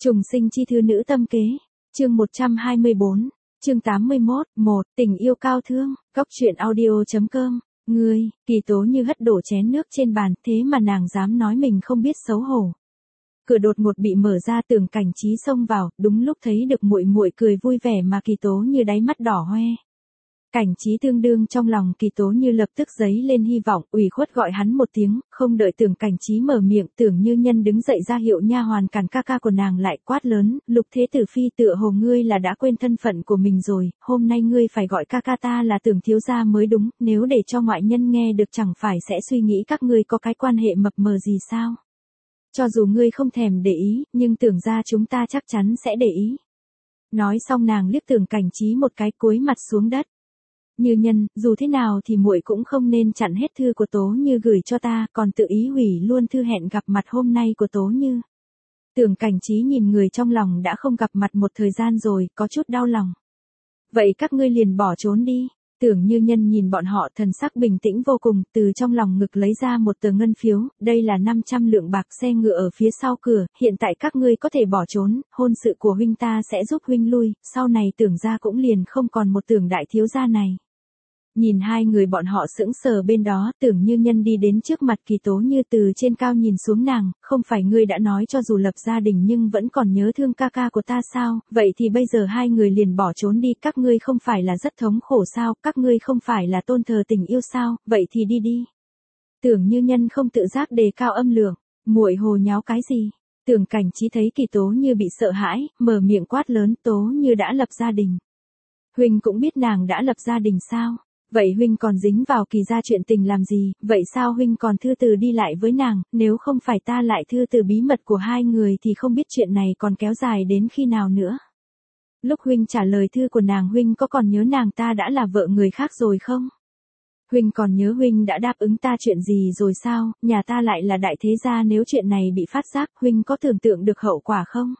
Trùng sinh chi thư nữ tâm kế. Chương 124. Chương 81. 1. Tình yêu cao thương. Góc truyện audio.com. Ngươi, Kỳ Tố Như hất đổ chén nước trên bàn, thế mà nàng dám nói mình không biết xấu hổ. Cửa đột ngột bị mở ra, Tưởng Cảnh Trí xông vào, đúng lúc thấy được muội muội cười vui vẻ mà Kỳ Tố Như đáy mắt đỏ hoe. Cảnh Trí tương đương trong lòng Kỳ Tố Như lập tức dấy lên hy vọng, ủy khuất gọi hắn một tiếng, không đợi Tưởng Cảnh Trí mở miệng, Tưởng Như Nhân đứng dậy ra hiệu nha hoàn cản ca ca của nàng lại, quát lớn, Lục Thế Tử Phi, tựa hồ ngươi là đã quên thân phận của mình rồi, hôm nay ngươi phải gọi ca ca ta là Tưởng thiếu gia mới đúng, nếu để cho ngoại nhân nghe được chẳng phải sẽ suy nghĩ các ngươi có cái quan hệ mập mờ gì sao? Cho dù ngươi không thèm để ý, nhưng Tưởng gia chúng ta chắc chắn sẽ để ý. Nói xong nàng liếc Tưởng Cảnh Trí một cái, cúi mặt xuống đất. Như Nhân, dù thế nào thì muội cũng không nên chặn hết thư của Tố Như gửi cho ta, còn tự ý hủy luôn thư hẹn gặp mặt hôm nay của Tố Như. Tưởng Cảnh Trí nhìn người trong lòng đã không gặp mặt một thời gian rồi, có chút đau lòng. Vậy các ngươi liền bỏ trốn đi. Tưởng Như Nhân nhìn bọn họ, thần sắc bình tĩnh vô cùng, từ trong lòng ngực lấy ra một tờ ngân phiếu, đây là 500 lượng bạc, xe ngựa ở phía sau cửa, hiện tại các ngươi có thể bỏ trốn, hôn sự của huynh ta sẽ giúp huynh lui, sau này Tưởng gia cũng liền không còn một Tưởng đại thiếu gia này. Nhìn hai người bọn họ sững sờ bên đó, Tưởng Như Nhân đi đến trước mặt Kỳ Tố Như, từ trên cao nhìn xuống nàng, không phải ngươi đã nói cho dù lập gia đình nhưng vẫn còn nhớ thương ca ca của ta sao, vậy thì bây giờ hai người liền bỏ trốn đi, các ngươi không phải là rất thống khổ sao, các ngươi không phải là tôn thờ tình yêu sao, vậy thì đi đi. Tưởng Như Nhân không tự giác đề cao âm lượng, muội hồ nháo cái gì? Tưởng Cảnh Trí thấy Kỳ Tố Như bị sợ hãi, mở miệng quát lớn, Tố Như đã lập gia đình. Huynh cũng biết nàng đã lập gia đình sao? Vậy huynh còn dính vào Kỳ gia chuyện tình làm gì, vậy sao huynh còn thư từ đi lại với nàng, nếu không phải ta lại thư từ bí mật của hai người thì không biết chuyện này còn kéo dài đến khi nào nữa. Lúc huynh trả lời thư của nàng, huynh có còn nhớ nàng ta đã là vợ người khác rồi không? Huynh còn nhớ huynh đã đáp ứng ta chuyện gì rồi sao, nhà ta lại là đại thế gia, nếu chuyện này bị phát giác, huynh có tưởng tượng được hậu quả không?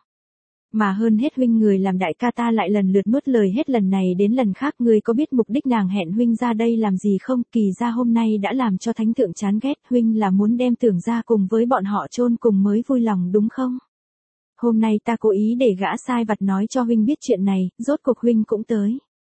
Mà hơn hết huynh người làm đại ca ta lại lần lượt nuốt lời hết lần này đến lần khác, ngươi có biết mục đích nàng hẹn huynh ra đây làm gì không? Kỳ gia hôm nay đã làm cho thánh thượng chán ghét, huynh là muốn đem Tưởng gia cùng với bọn họ chôn cùng mới vui lòng đúng không? Hôm nay ta cố ý để gã sai vặt nói cho huynh biết chuyện này, rốt cuộc huynh cũng tới.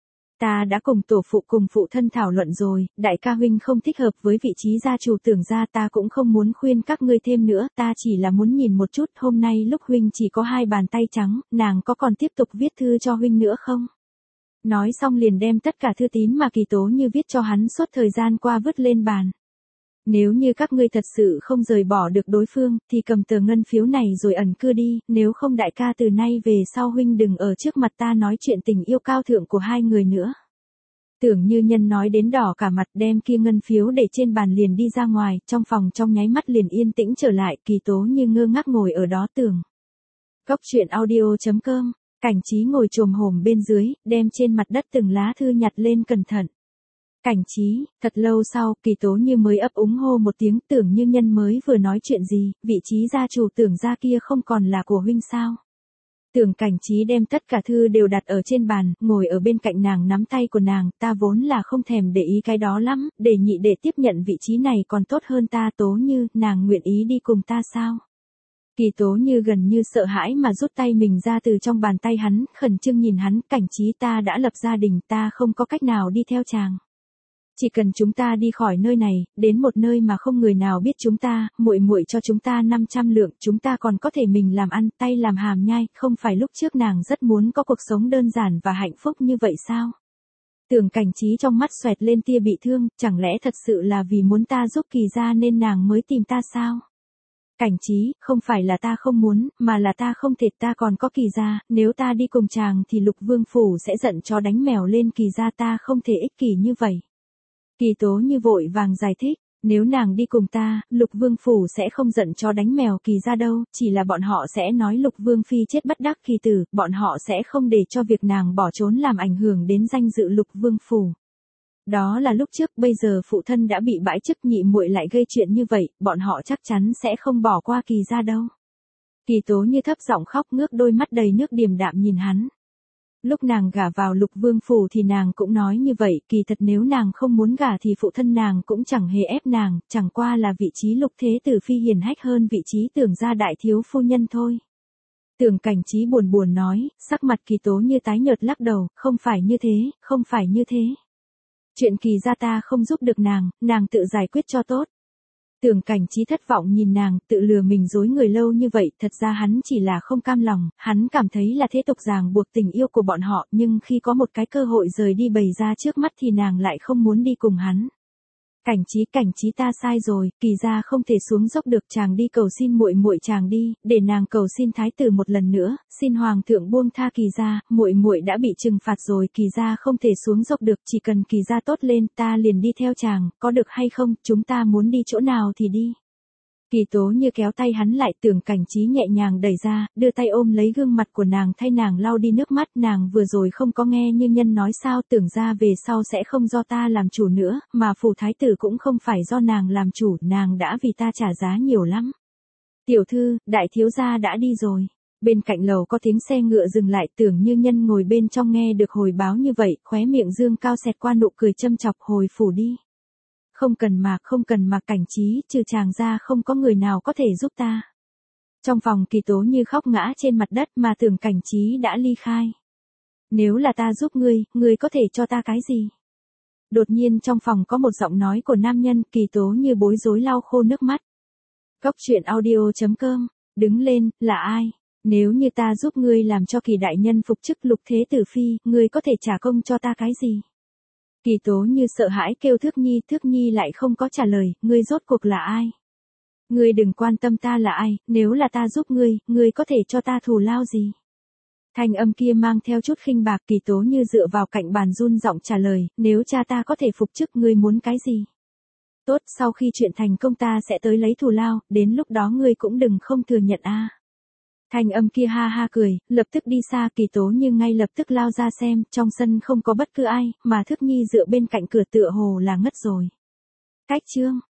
Ta đã cùng tổ phụ cùng phụ thân thảo luận rồi, đại ca huynh không thích hợp với vị trí gia chủ Tưởng gia, ta cũng không muốn khuyên các ngươi thêm nữa, ta chỉ là muốn nhìn một chút, hôm nay lúc huynh chỉ có hai bàn tay trắng, nàng có còn tiếp tục viết thư cho huynh nữa không? Nói xong liền đem tất cả thư tín mà Kỳ Tố Như viết cho hắn suốt thời gian qua vứt lên bàn. Nếu như các ngươi thật sự không rời bỏ được đối phương, thì cầm tờ ngân phiếu này rồi ẩn cư đi, nếu không đại ca từ nay về sau huynh đừng ở trước mặt ta nói chuyện tình yêu cao thượng của hai người nữa. Tưởng Như Nhân nói đến đỏ cả mặt, đem kia ngân phiếu để trên bàn liền đi ra ngoài, trong phòng trong nháy mắt liền yên tĩnh trở lại, Kỳ Tố Như ngơ ngác ngồi ở đó tưởng. Góc truyện audio.com. Cảnh Trí ngồi chồm hổm bên dưới, đem trên mặt đất từng lá thư nhặt lên cẩn thận. Cảnh Trí, thật lâu sau, Kỳ Tố Như mới ấp úng hô một tiếng, Tưởng Như Nhân mới vừa nói chuyện gì, vị trí gia chủ Tưởng gia kia không còn là của huynh sao? Tưởng Cảnh Trí đem tất cả thư đều đặt ở trên bàn, ngồi ở bên cạnh nàng nắm tay của nàng, ta vốn là không thèm để ý cái đó lắm, để nhị đệ tiếp nhận vị trí này còn tốt hơn ta. Tố Như, nàng nguyện ý đi cùng ta sao? Kỳ Tố Như gần như sợ hãi mà rút tay mình ra từ trong bàn tay hắn, khẩn trương nhìn hắn, Cảnh Trí, ta đã lập gia đình, ta không có cách nào đi theo chàng. Chỉ cần chúng ta đi khỏi nơi này, đến một nơi mà không người nào biết chúng ta, muội muội cho chúng ta 500 lượng, chúng ta còn có thể mình làm ăn, tay làm hàm nhai, không phải lúc trước nàng rất muốn có cuộc sống đơn giản và hạnh phúc như vậy sao? Tưởng Cảnh Trí trong mắt xoẹt lên tia bị thương, chẳng lẽ thật sự là vì muốn ta giúp Kỳ gia nên nàng mới tìm ta sao? Cảnh Trí, không phải là ta không muốn, mà là ta không thể, ta còn có Kỳ gia, nếu ta đi cùng chàng thì Lục Vương phủ sẽ giận chó đánh mèo lên Kỳ gia, ta không thể ích kỷ như vậy. Kỳ Tố Như vội vàng giải thích, nếu nàng đi cùng ta, Lục Vương phủ sẽ không giận chó đánh mèo Kỳ gia đâu, chỉ là bọn họ sẽ nói Lục Vương phi chết bất đắc kỳ tử, bọn họ sẽ không để cho việc nàng bỏ trốn làm ảnh hưởng đến danh dự Lục Vương phủ. Đó là lúc trước, bây giờ phụ thân đã bị bãi chức, nhị muội lại gây chuyện như vậy, bọn họ chắc chắn sẽ không bỏ qua Kỳ gia đâu. Kỳ Tố Như thấp giọng khóc, ngước đôi mắt đầy nước điềm đạm nhìn hắn. Lúc nàng gả vào Lục Vương phủ thì nàng cũng nói như vậy, kỳ thật nếu nàng không muốn gả thì phụ thân nàng cũng chẳng hề ép nàng, chẳng qua là vị trí Lục Thế Tử Phi hiển hách hơn vị trí Tưởng gia đại thiếu phu nhân thôi. Tưởng Cảnh Trí buồn buồn nói, sắc mặt Kỳ Tố Như tái nhợt lắc đầu, không phải như thế, không phải như thế. Chuyện Kỳ gia ta không giúp được nàng tự giải quyết cho tốt. Tưởng Cảnh Trí thất vọng nhìn nàng, tự lừa mình dối người lâu như vậy, thật ra hắn chỉ là không cam lòng, hắn cảm thấy là thế tục ràng buộc tình yêu của bọn họ, nhưng khi có một cái cơ hội rời đi bày ra trước mắt thì nàng lại không muốn đi cùng hắn. Cảnh Trí ta sai rồi, Kỳ gia không thể xuống dốc được, chàng đi cầu xin muội muội chàng đi, để nàng cầu xin thái tử một lần nữa, xin hoàng thượng buông tha Kỳ gia, muội muội đã bị trừng phạt rồi, Kỳ gia không thể xuống dốc được, chỉ cần Kỳ gia tốt lên, ta liền đi theo chàng, có được hay không, chúng ta muốn đi chỗ nào thì đi. Kỳ Tố Như kéo tay hắn lại, Tưởng Cảnh Trí nhẹ nhàng đẩy ra, đưa tay ôm lấy gương mặt của nàng thay nàng lau đi nước mắt, nàng vừa rồi không có nghe Như Nhân nói sao, tưởng ra về sau sẽ không do ta làm chủ nữa, mà phủ thái tử cũng không phải do nàng làm chủ, nàng đã vì ta trả giá nhiều lắm. Tiểu thư, đại thiếu gia đã đi rồi. Bên cạnh lầu có tiếng xe ngựa dừng lại, Tưởng Như Nhân ngồi bên trong nghe được hồi báo như vậy, khóe miệng dương cao xẹt qua nụ cười châm chọc, hồi phủ đi. Không cần mà Cảnh Trí, trừ chàng ra không có người nào có thể giúp ta. Trong phòng Kỳ Tố Như khóc ngã trên mặt đất mà Tưởng Cảnh Trí đã ly khai. Nếu là ta giúp ngươi có thể cho ta cái gì? Đột nhiên trong phòng có một giọng nói của nam nhân, Kỳ Tố Như bối rối lau khô nước mắt. Góc truyện audio.com, đứng lên, là ai? Nếu như ta giúp ngươi làm cho Kỳ đại nhân phục chức Lục Thế Tử Phi, ngươi có thể trả công cho ta cái gì? Kỳ Tố Như sợ hãi kêu Thước Nhi lại không có trả lời, ngươi rốt cuộc là ai? Ngươi đừng quan tâm ta là ai, nếu là ta giúp ngươi có thể cho ta thù lao gì? Thanh âm kia mang theo chút khinh bạc, Kỳ Tố Như dựa vào cạnh bàn run giọng trả lời, nếu cha ta có thể phục chức ngươi muốn cái gì? Tốt, sau khi chuyện thành công ta sẽ tới lấy thù lao, đến lúc đó ngươi cũng đừng không thừa nhận a. Thanh âm kia ha ha cười, lập tức đi xa, Kỳ Tố Như ngay lập tức lao ra xem, trong sân không có bất cứ ai, mà Thước Nhi dựa bên cạnh cửa tựa hồ là ngất rồi. Cách chương